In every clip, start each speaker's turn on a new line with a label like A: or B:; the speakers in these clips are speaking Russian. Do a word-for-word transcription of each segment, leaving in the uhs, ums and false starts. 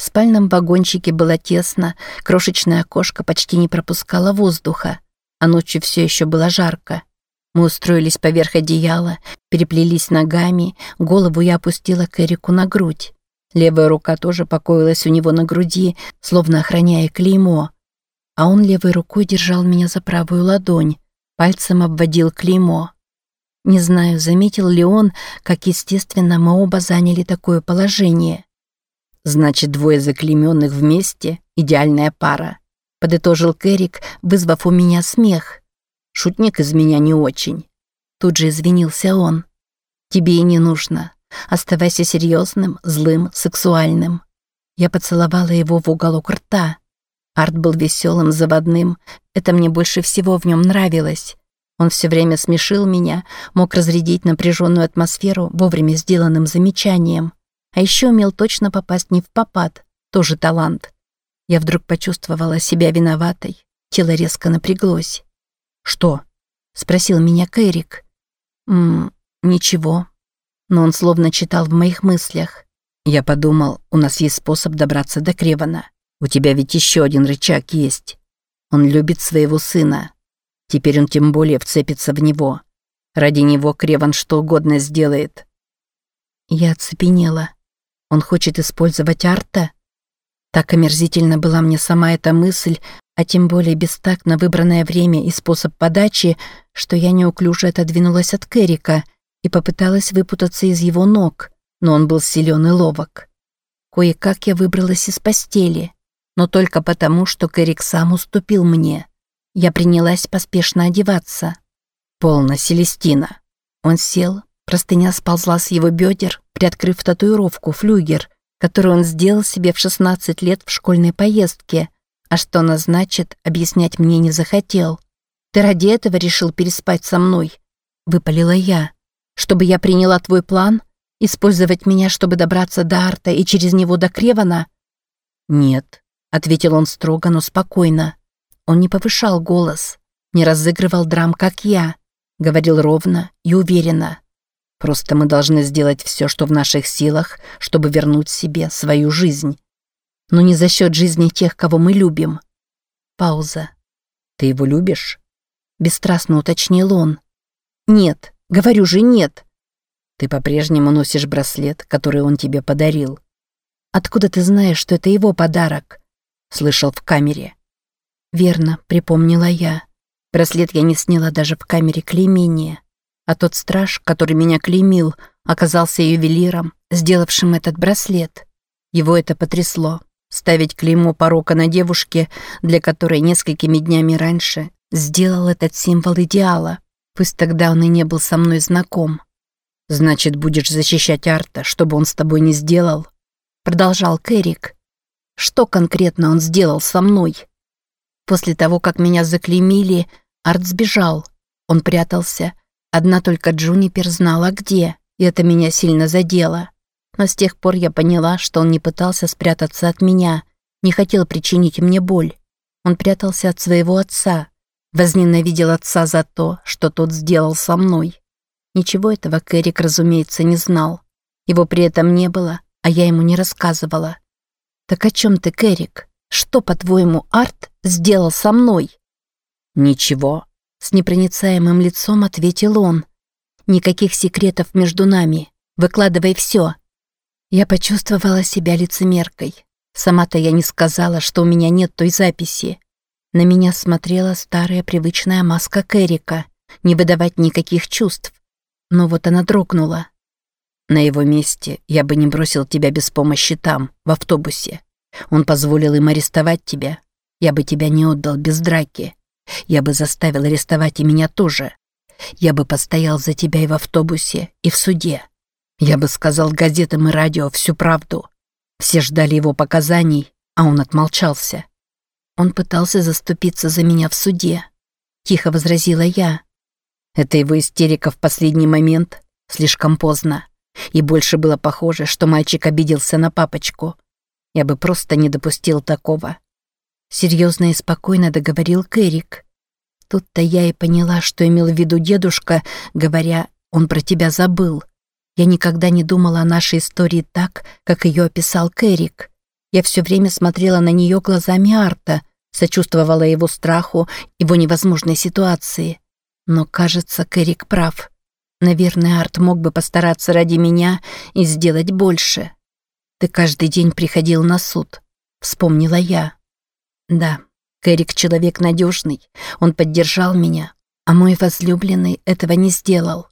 A: спальном вагончике было тесно, крошечное окошко почти не пропускало воздуха, а ночью все еще было жарко. Мы устроились поверх одеяла, переплелись ногами, голову я опустила к Эрику на грудь. Левая рука тоже покоилась у него на груди, словно охраняя клеймо. А он левой рукой держал меня за правую ладонь, пальцем обводил клеймо. Не знаю, заметил ли он, как естественно мы оба заняли такое положение. «Значит, двое заклейменных вместе — идеальная пара», — подытожил Кэрик, вызвав у меня смех. «Шутник из меня не очень». Тут же извинился он. «Тебе и не нужно. Оставайся серьезным, злым, сексуальным». Я поцеловала его в уголок рта. Арт был веселым, заводным. Это мне больше всего в нем нравилось. Он все время смешил меня, мог разрядить напряженную атмосферу вовремя сделанным замечанием. А еще умел точно попасть не в попад. Тоже талант. Я вдруг почувствовала себя виноватой. Тело резко напряглось. «Что?» — спросил меня Кэрик. «Ммм, ничего». Но он словно читал в моих мыслях. Я подумал, у нас есть способ добраться до Кревана. У тебя ведь еще один рычаг есть. Он любит своего сына. Теперь он тем более вцепится в него. Ради него Креван что угодно сделает». Я оцепенела. Он хочет использовать Арта? Так омерзительно была мне сама эта мысль, а тем более бестактно выбранное время и способ подачи, что я неуклюже отодвинулась от Кэрика и попыталась выпутаться из его ног, но он был силен и ловок. Кое-как я выбралась из постели, но только потому, что Кэрик сам уступил мне. Я принялась поспешно одеваться. «Полно, Селестина». Он сел, простыня сползла с его бедер, приоткрыв татуировку «Флюгер», которую он сделал себе в шестнадцать лет в школьной поездке, а что она значит, объяснять мне не захотел. «Ты ради этого решил переспать со мной?» — выпалила я. «Чтобы я приняла твой план? Использовать меня, чтобы добраться до Арта и через него до Кревана?» «Нет», — ответил он строго, но спокойно. Он не повышал голос, не разыгрывал драм, как я, говорил ровно и уверенно. «Просто мы должны сделать все, что в наших силах, чтобы вернуть себе свою жизнь. Но не за счет жизни тех, кого мы любим». Пауза. «Ты его любишь?» Бесстрастно уточнил он. «Нет, говорю же нет». «Ты по-прежнему носишь браслет, который он тебе подарил». «Откуда ты знаешь, что это его подарок?» Слышал в камере. «Верно», — припомнила я. Браслет я не сняла даже в камере клеймения. А тот страж, который меня клеймил, оказался ювелиром, сделавшим этот браслет. Его это потрясло. Ставить клеймо порока на девушке, для которой несколькими днями раньше сделал этот символ идеала. Пусть тогда он и не был со мной знаком. «Значит, будешь защищать Арта, чтобы он с тобой не сделал?» Продолжал Кэрик. «Что конкретно он сделал со мной?» После того, как меня заклеймили, Арт сбежал. Он прятался. Одна только Джунипер знала где, и это меня сильно задело. Но с тех пор я поняла, что он не пытался спрятаться от меня, не хотел причинить мне боль. Он прятался от своего отца, возненавидел отца за то, что тот сделал со мной. Ничего этого Кэрик, разумеется, не знал. Его при этом не было, а я ему не рассказывала. «Так о чем ты, Кэрик? Что, по-твоему, Арт сделал со мной?» «Ничего», — с непроницаемым лицом ответил он. «Никаких секретов между нами. Выкладывай все». Я почувствовала себя лицемеркой. Сама-то я не сказала, что у меня нет той записи. На меня смотрела старая привычная маска Кэрика. Не выдавать никаких чувств. Но вот она дрогнула. «На его месте я бы не бросил тебя без помощи там, в автобусе. Он позволил им арестовать тебя. Я бы тебя не отдал без драки. Я бы заставил арестовать и меня тоже. Я бы постоял за тебя и в автобусе, и в суде. Я бы сказал газетам и радио всю правду. Все ждали его показаний, а он отмолчался. Он пытался заступиться за меня в суде. Тихо возразила я. Это его истерика в последний момент, слишком поздно. И больше было похоже, что мальчик обиделся на папочку. Я бы просто не допустил такого. Серьезно и спокойно договорил Кэрик. Тут-то я и поняла, что имел в виду дедушка, говоря, он про тебя забыл. Я никогда не думала о нашей истории так, как ее описал Кэрик. Я все время смотрела на нее глазами Арта, сочувствовала его страху, его невозможной ситуации. Но, кажется, Кэрик прав. Наверное, Арт мог бы постараться ради меня и сделать больше. «Ты каждый день приходил на суд», — вспомнила я. Да, Кэрик человек надежный, он поддержал меня, а мой возлюбленный этого не сделал.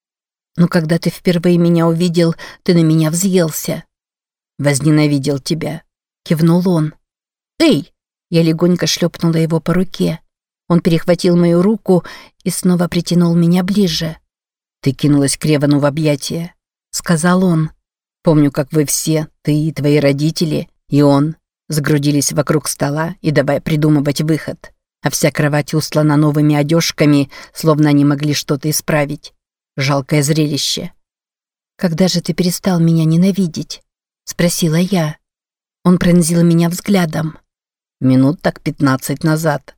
A: Но когда ты впервые меня увидел, ты на меня взъелся. «Возненавидел тебя», — кивнул он. «Эй!» — я легонько шлепнула его по руке. Он перехватил мою руку и снова притянул меня ближе. «Ты кинулась к Ревану в объятия», — сказал он. «Помню, как вы все, ты и твои родители, и он, сгрудились вокруг стола и давай придумывать выход. А вся кровать устлана новыми одежками, словно они могли что-то исправить. Жалкое зрелище». «Когда же ты перестал меня ненавидеть?» — спросила я. Он пронзил меня взглядом. «Минут так пятнадцать назад».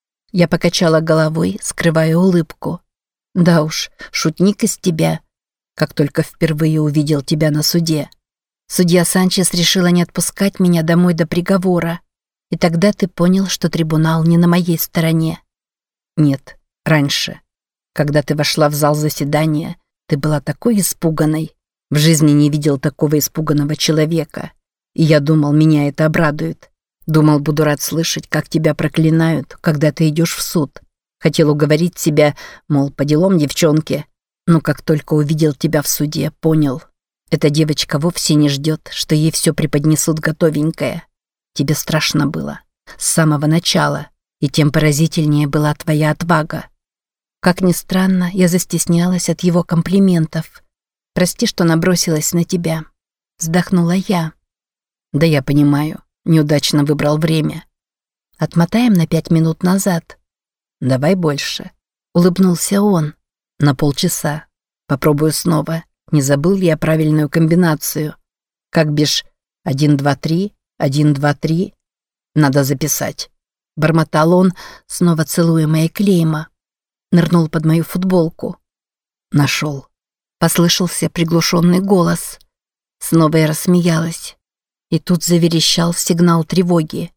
A: Я покачала головой, скрывая улыбку. «Да уж, шутник из тебя. Как только впервые увидел тебя на суде. Судья Санчес решила не отпускать меня домой до приговора. И тогда ты понял, что трибунал не на моей стороне». «Нет, раньше. Когда ты вошла в зал заседания, ты была такой испуганной. В жизни не видел такого испуганного человека. И я думал, меня это обрадует. Думал, буду рад слышать, как тебя проклинают, когда ты идешь в суд. Хотел уговорить себя, мол, по делам девчонки. Но как только увидел тебя в суде, понял. Эта девочка вовсе не ждет, что ей все преподнесут готовенькое. Тебе страшно было. С самого начала. И тем поразительнее была твоя отвага. Как ни странно, я застеснялась от его комплиментов. Прости, что набросилась на тебя. Вздохнула я. Да я понимаю. Неудачно выбрал время. Отмотаем на пять минут назад. Давай больше. Улыбнулся он. На полчаса. Попробую снова. Не забыл ли я правильную комбинацию? Как бишь один, два, три, один, два, три. Надо записать. Бормотал он, снова целуя мои клейма. Нырнул под мою футболку. Нашел. Послышался приглушенный голос. Снова я рассмеялась. И тут заверещал сигнал тревоги.